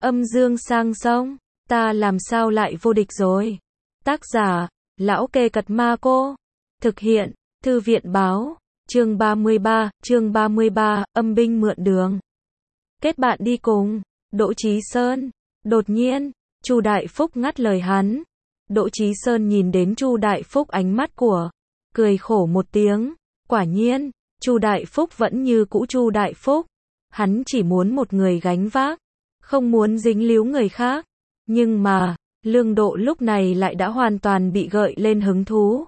Âm dương sang sông, ta làm sao lại vô địch rồi. Tác giả, Lão Kê Cật Ma Cô. Thực hiện, Thư viện Báo. Chương 33, âm binh mượn đường. Kết bạn đi cùng, Đỗ Chí Sơn. Đột nhiên, Chu Đại Phúc ngắt lời hắn. Đỗ Chí Sơn nhìn đến Chu Đại Phúc ánh mắt của, cười khổ một tiếng. Quả nhiên, Chu Đại Phúc vẫn như cũ Chu Đại Phúc. Hắn chỉ muốn một người gánh vác, không muốn dính líu người khác. Nhưng mà, Lương Độ lúc này lại đã hoàn toàn bị gợi lên hứng thú.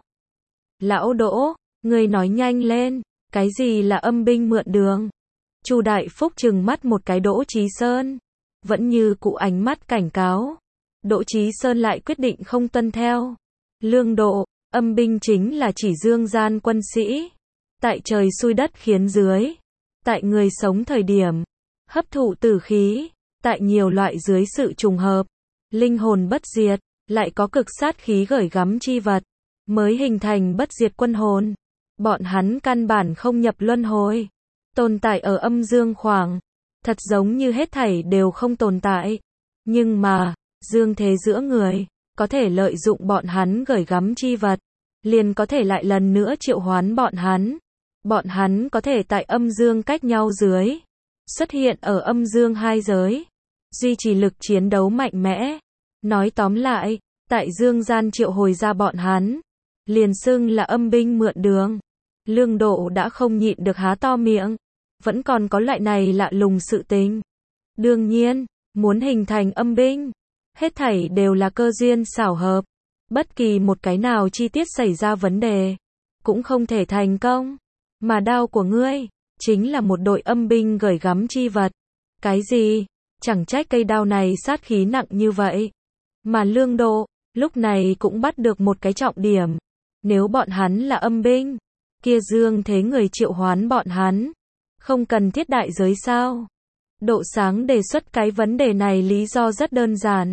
Lão Đỗ, ngươi nói nhanh lên, cái gì là âm binh mượn đường? Chu Đại Phúc trừng mắt một cái Đỗ Chí Sơn, vẫn như cũ ánh mắt cảnh cáo. Đỗ Chí Sơn lại quyết định không tuân theo. Lương Độ, âm binh chính là chỉ dương gian quân sĩ, tại trời xui đất khiến dưới, tại người sống thời điểm, hấp thụ tử khí, tại nhiều loại dưới sự trùng hợp, linh hồn bất diệt, lại có cực sát khí gửi gắm chi vật, mới hình thành bất diệt quân hồn. Bọn hắn căn bản không nhập luân hồi, tồn tại ở âm dương khoảng, thật giống như hết thảy đều không tồn tại. Nhưng mà, dương thế giữa người, có thể lợi dụng bọn hắn gửi gắm chi vật, liền có thể lại lần nữa triệu hoán bọn hắn. Bọn hắn có thể tại âm dương cách nhau dưới, xuất hiện ở âm dương hai giới, duy trì lực chiến đấu mạnh mẽ. Nói tóm lại, tại dương gian triệu hồi ra bọn hắn, liền xưng là âm binh mượn đường. Lương Độ đã không nhịn được há to miệng, vẫn còn có loại này lạ lùng sự tình. Đương nhiên, muốn hình thành âm binh, hết thảy đều là cơ duyên xảo hợp. Bất kỳ một cái nào chi tiết xảy ra vấn đề, cũng không thể thành công. Mà đao của ngươi, chính là một đội âm binh gửi gắm chi vật. Cái gì? Chẳng trách cây đao này sát khí nặng như vậy. Mà Lương Độ, lúc này cũng bắt được một cái trọng điểm. Nếu bọn hắn là âm binh, kia dương thế người triệu hoán bọn hắn, không cần thiết đại giới sao? Độ Sáng đề xuất cái vấn đề này lý do rất đơn giản.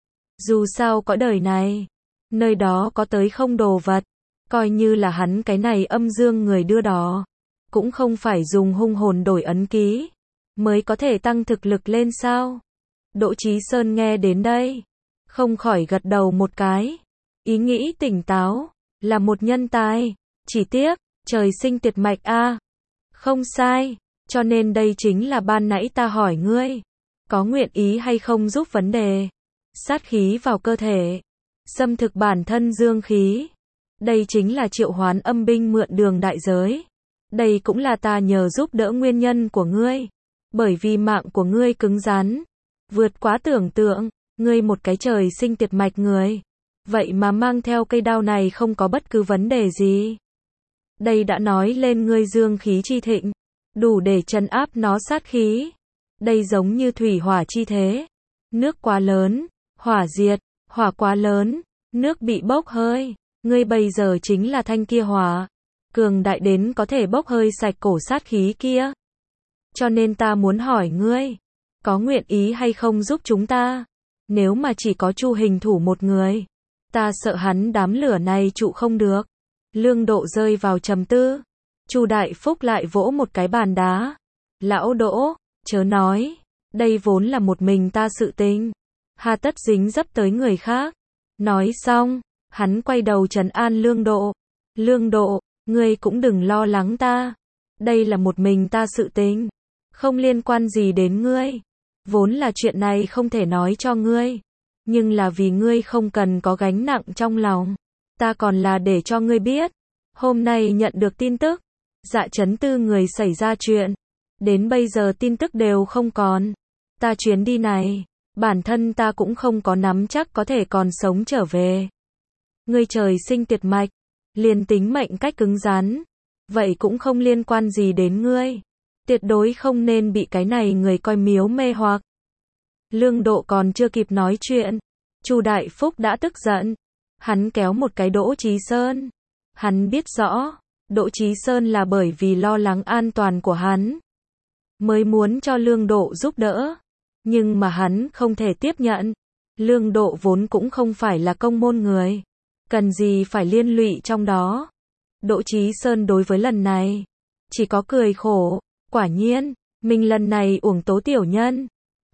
Dù sao cõi đời này, nơi đó có tới không đồ vật, coi như là hắn cái này âm dương người đưa đó, cũng không phải dùng hung hồn đổi ấn ký, mới có thể tăng thực lực lên sao? Đỗ Chí Sơn nghe đến đây, không khỏi gật đầu một cái. Ý nghĩ tỉnh táo, là một nhân tài, chỉ tiếc, trời sinh tuyệt mạch a. Không sai, cho nên đây chính là ban nãy ta hỏi ngươi, có nguyện ý hay không giúp vấn đề sát khí vào cơ thể, xâm thực bản thân dương khí. Đây chính là triệu hoán âm binh mượn đường đại giới. Đây cũng là ta nhờ giúp đỡ nguyên nhân của ngươi. Bởi vì mạng của ngươi cứng rắn, vượt quá tưởng tượng, ngươi một cái trời sinh tuyệt mạch người, vậy mà mang theo cây đao này không có bất cứ vấn đề gì. Đây đã nói lên ngươi dương khí chi thịnh, đủ để trấn áp nó sát khí. Đây giống như thủy hỏa chi thế. Nước quá lớn, hỏa diệt, hỏa quá lớn, nước bị bốc hơi. Ngươi bây giờ chính là thanh kia hỏa, cường đại đến có thể bốc hơi sạch cổ sát khí kia. Cho nên ta muốn hỏi ngươi, có nguyện ý hay không giúp chúng ta? Nếu mà chỉ có Chu Hình Thủ một người, ta sợ hắn đám lửa này trụ không được. Lương Độ rơi vào trầm tư. Chu Đại Phúc lại vỗ một cái bàn đá. Lão Đỗ, chớ nói, đây vốn là một mình ta sự tình, hà tất dính dấp tới người khác. Nói xong, hắn quay đầu trấn an Lương Độ. Lương Độ, ngươi cũng đừng lo lắng ta. Đây là một mình ta sự tình, không liên quan gì đến ngươi. Vốn là chuyện này không thể nói cho ngươi, nhưng là vì ngươi không cần có gánh nặng trong lòng, ta còn là để cho ngươi biết. Hôm nay nhận được tin tức, Dạ Chấn Tư người xảy ra chuyện, đến bây giờ tin tức đều không còn. Ta chuyến đi này, bản thân ta cũng không có nắm chắc có thể còn sống trở về. Ngươi trời sinh tuyệt mạch, liền tính mệnh cách cứng rắn, vậy cũng không liên quan gì đến ngươi. Tuyệt đối không nên bị cái này người coi miếu mê hoặc. Lương Độ còn chưa kịp nói chuyện, Chu Đại Phúc đã tức giận. Hắn kéo một cái Đỗ Chí Sơn. Hắn biết rõ, Đỗ Chí Sơn là bởi vì lo lắng an toàn của hắn, mới muốn cho Lương Độ giúp đỡ. Nhưng mà hắn không thể tiếp nhận. Lương Độ vốn cũng không phải là công môn người, cần gì phải liên lụy trong đó. Đỗ Chí Sơn đối với lần này, chỉ có cười khổ. Quả nhiên, mình lần này uổng tố tiểu nhân.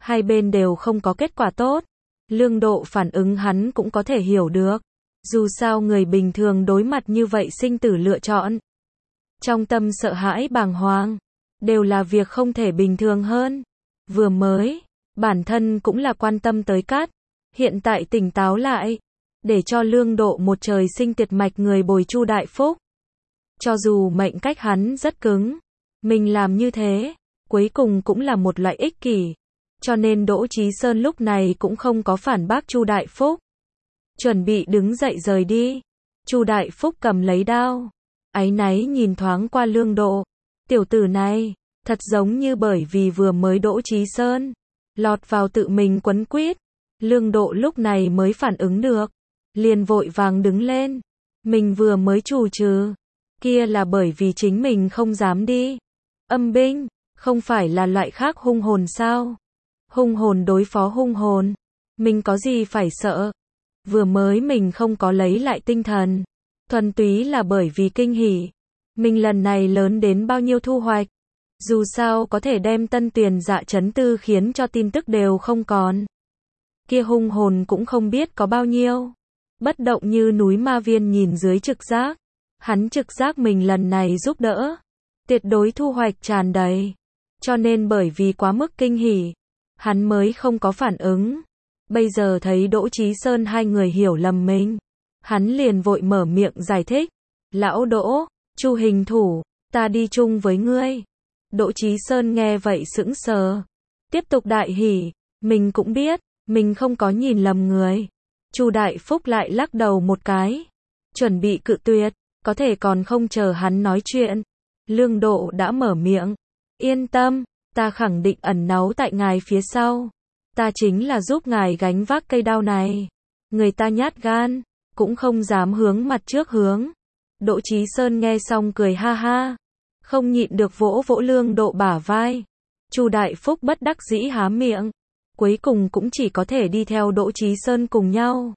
hai bên đều không có kết quả tốt. Lương Độ phản ứng hắn cũng có thể hiểu được. Dù sao người bình thường đối mặt như vậy sinh tử lựa chọn. Trong tâm sợ hãi bàng hoàng, đều là việc không thể bình thường hơn. Vừa mới, bản thân cũng là quan tâm tới Cát, hiện tại tỉnh táo lại, để cho Lương Độ một trời sinh tiệt mạch người bồi Chu Đại Phúc. Cho dù mệnh cách hắn rất cứng, mình làm như thế, cuối cùng cũng là một loại ích kỷ. Cho nên Đỗ Chí Sơn lúc này cũng không có phản bác Chu Đại Phúc. Chuẩn bị đứng dậy rời đi. Chu Đại Phúc cầm lấy đao, áy náy nhìn thoáng qua Lương Độ. Tiểu tử này, thật giống như bởi vì vừa mới Đỗ Chí Sơn lọt vào tự mình quấn quýt. Lương Độ lúc này mới phản ứng được, liền vội vàng đứng lên. Mình vừa mới trù trừ, kia là bởi vì chính mình không dám đi. Âm binh, không phải là loại khác hung hồn sao? Hung hồn đối phó hung hồn, mình có gì phải sợ? Vừa mới mình không có lấy lại tinh thần, thuần túy là bởi vì kinh hỉ. Mình lần này lớn đến bao nhiêu thu hoạch? Dù sao có thể đem Tân Tuyền Dạ Chấn Tư khiến cho tin tức đều không còn. Kia hung hồn cũng không biết có bao nhiêu. Bất động như núi Ma Viên nhìn dưới trực giác. Hắn trực giác mình lần này giúp đỡ, tuyệt đối thu hoạch tràn đầy. Cho nên bởi vì quá mức kinh hỉ, hắn mới không có phản ứng. Bây giờ thấy Đỗ Chí Sơn hai người hiểu lầm mình, hắn liền vội mở miệng giải thích. Lão Đỗ, Chu hình thủ, ta đi chung với ngươi. Đỗ Chí Sơn nghe vậy sững sờ, tiếp tục đại hỉ, mình cũng biết, mình không có nhìn lầm người. Chu Đại Phúc lại lắc đầu một cái, chuẩn bị cự tuyệt, có thể còn không chờ hắn nói chuyện. Lương Độ đã mở miệng, yên tâm, ta khẳng định ẩn náu tại ngài phía sau. Ta chính là giúp ngài gánh vác cây đao này. Người ta nhát gan, cũng không dám hướng mặt trước hướng. Đỗ Chí Sơn nghe xong cười ha ha, không nhịn được vỗ vỗ Lương Độ bả vai. Chu Đại Phúc bất đắc dĩ há miệng, cuối cùng cũng chỉ có thể đi theo Đỗ Chí Sơn cùng nhau.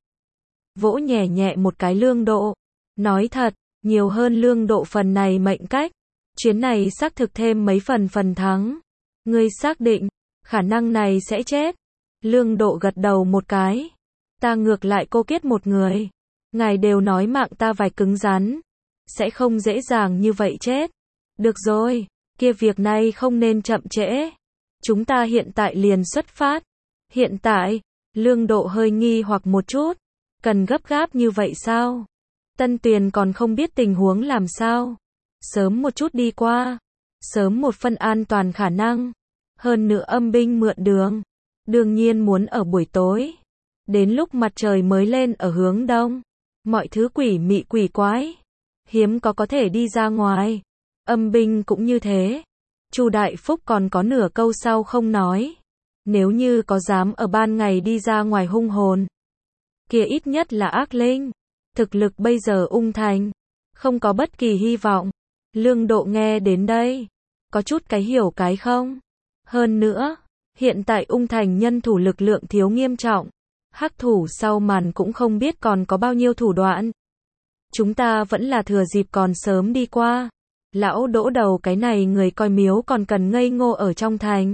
Vỗ nhẹ nhẹ một cái Lương Độ, nói thật, nhiều hơn Lương Độ phần này mệnh cách, chuyến này xác thực thêm mấy phần thắng. Ngươi xác định, khả năng này sẽ chết. Lương Độ gật đầu một cái. Ta ngược lại cô kết một người. Ngài đều nói mạng ta vài cứng rắn, sẽ không dễ dàng như vậy chết. Được rồi, kia việc này không nên chậm trễ. Chúng ta hiện tại liền xuất phát. Hiện tại, Lương Độ hơi nghi hoặc một chút. Cần gấp gáp như vậy sao? Tân Tuyền còn không biết tình huống làm sao. Sớm một chút đi qua, sớm một phân an toàn khả năng. Hơn nữa âm binh mượn đường, đương nhiên muốn ở buổi tối. Đến lúc mặt trời mới lên ở hướng đông, mọi thứ quỷ mị quỷ quái, hiếm có thể đi ra ngoài. Âm binh cũng như thế. Chu Đại Phúc còn có nửa câu sau không nói. Nếu như có dám ở ban ngày đi ra ngoài hung hồn, kia ít nhất là ác linh. Thực lực bây giờ Ung Thành, không có bất kỳ hy vọng. Lương Độ nghe đến đây, có chút cái hiểu cái không. Hơn nữa, hiện tại Ung Thành nhân thủ lực lượng thiếu nghiêm trọng. Hắc thủ sau màn cũng không biết còn có bao nhiêu thủ đoạn. Chúng ta vẫn là thừa dịp còn sớm đi qua. Lão Đỗ đầu cái này người coi miếu còn cần ngây ngô ở trong thành.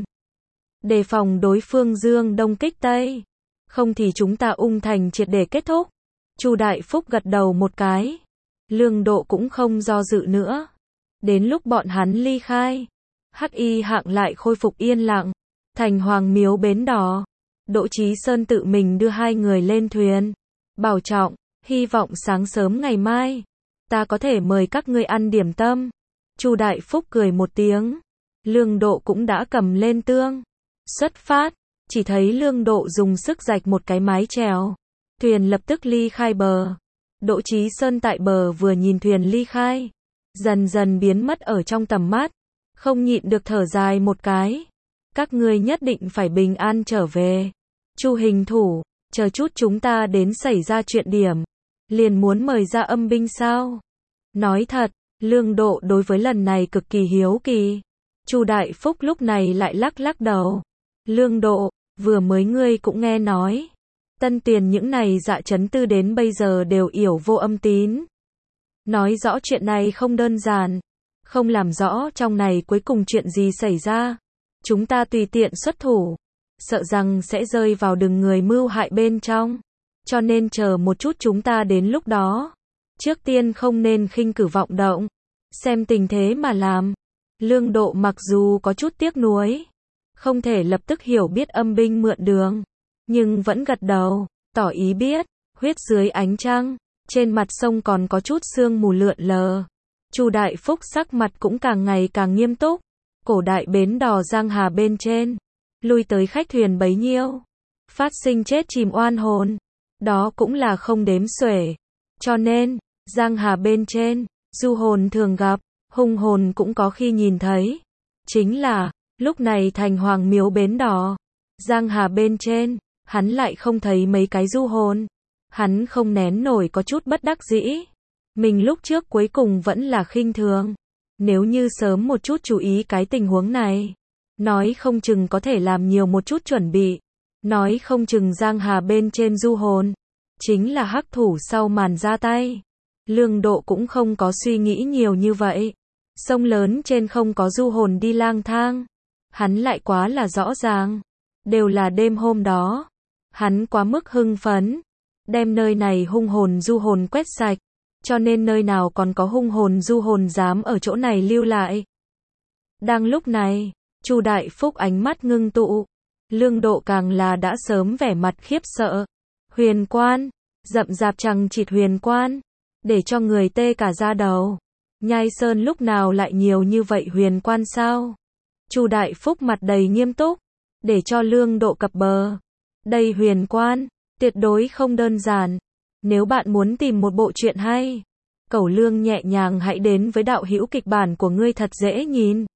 Đề phòng đối phương dương đông kích tây. Không thì chúng ta Ung Thành triệt để kết thúc. Chu Đại Phúc gật đầu một cái. Lương Độ cũng không do dự nữa. Đến lúc bọn hắn ly khai, Hắc Y hạng lại khôi phục yên lặng. Thành Hoàng Miếu bến đò, Đỗ Chí Sơn tự mình đưa hai người lên thuyền. Bảo trọng, hy vọng sáng sớm ngày mai, ta có thể mời các ngươi ăn điểm tâm. Chu Đại Phúc cười một tiếng. Lương Độ cũng đã cầm lên tương. Xuất phát, chỉ thấy Lương Độ dùng sức rạch một cái mái chèo. Thuyền lập tức ly khai bờ. Đỗ Chí Sơn tại bờ vừa nhìn thuyền ly khai, dần dần biến mất ở trong tầm mắt. Không nhịn được thở dài một cái. Các ngươi nhất định phải bình an trở về. Chu hình thủ, chờ chút chúng ta đến xảy ra chuyện điểm, liền muốn mời ra âm binh sao? Nói thật, Lương Độ đối với lần này cực kỳ hiếu kỳ. Chu Đại Phúc lúc này lại lắc đầu. Lương Độ, vừa mới ngươi cũng nghe nói. Tân Tuyền những này Dạ Chấn Tư đến bây giờ đều yểu vô âm tín. Nói rõ chuyện này không đơn giản. Không làm rõ trong này cuối cùng chuyện gì xảy ra. Chúng ta tùy tiện xuất thủ, sợ rằng sẽ rơi vào đường người mưu hại bên trong. Cho nên chờ một chút chúng ta đến lúc đó. Trước tiên không nên khinh cử vọng động. Xem tình thế mà làm. Lương Độ mặc dù có chút tiếc nuối. Không thể lập tức hiểu biết âm binh mượn đường. Nhưng vẫn gật đầu, tỏ ý biết. Huyết dưới ánh trăng. Trên mặt sông còn có chút sương mù lượn lờ. Chu Đại Phúc sắc mặt cũng càng ngày càng nghiêm túc. Cổ đại bến đò Giang Hà bên trên. Lui tới khách thuyền bấy nhiêu. Phát sinh chết chìm oan hồn. Đó cũng là không đếm xuể. Cho nên, Giang Hà bên trên, du hồn thường gặp, hung hồn cũng có khi nhìn thấy. Chính là, lúc này thành Hoàng Miếu bến đò. Giang Hà bên trên, hắn lại không thấy mấy cái du hồn. Hắn không nén nổi có chút bất đắc dĩ. Mình lúc trước cuối cùng vẫn là khinh thường. Nếu như sớm một chút chú ý cái tình huống này, nói không chừng có thể làm nhiều một chút chuẩn bị. Nói không chừng Giang Hà bên trên du hồn, chính là hắc thủ sau màn ra tay. Lương Độ cũng không có suy nghĩ nhiều như vậy. Sông lớn trên không có du hồn đi lang thang. Hắn lại quá là rõ ràng. Đều là đêm hôm đó. Hắn quá mức hưng phấn. Đem nơi này hung hồn du hồn quét sạch. Cho nên nơi nào còn có hung hồn du hồn dám ở chỗ này lưu lại. Đang lúc này, Chu Đại Phúc ánh mắt ngưng tụ. Lương Độ càng là đã sớm vẻ mặt khiếp sợ. Huyền quan, rậm rạp chằng chịt huyền quan, để cho người tê cả da đầu. Nhai Sơn lúc nào lại nhiều như vậy huyền quan sao? Chu Đại Phúc mặt đầy nghiêm túc, để cho Lương Độ cập bờ. Đây huyền quan, tuyệt đối không đơn giản. Nếu bạn muốn tìm một bộ truyện hay, Cẩu Lương nhẹ nhàng hãy đến với đạo hữu kịch bản của ngươi thật dễ nhìn.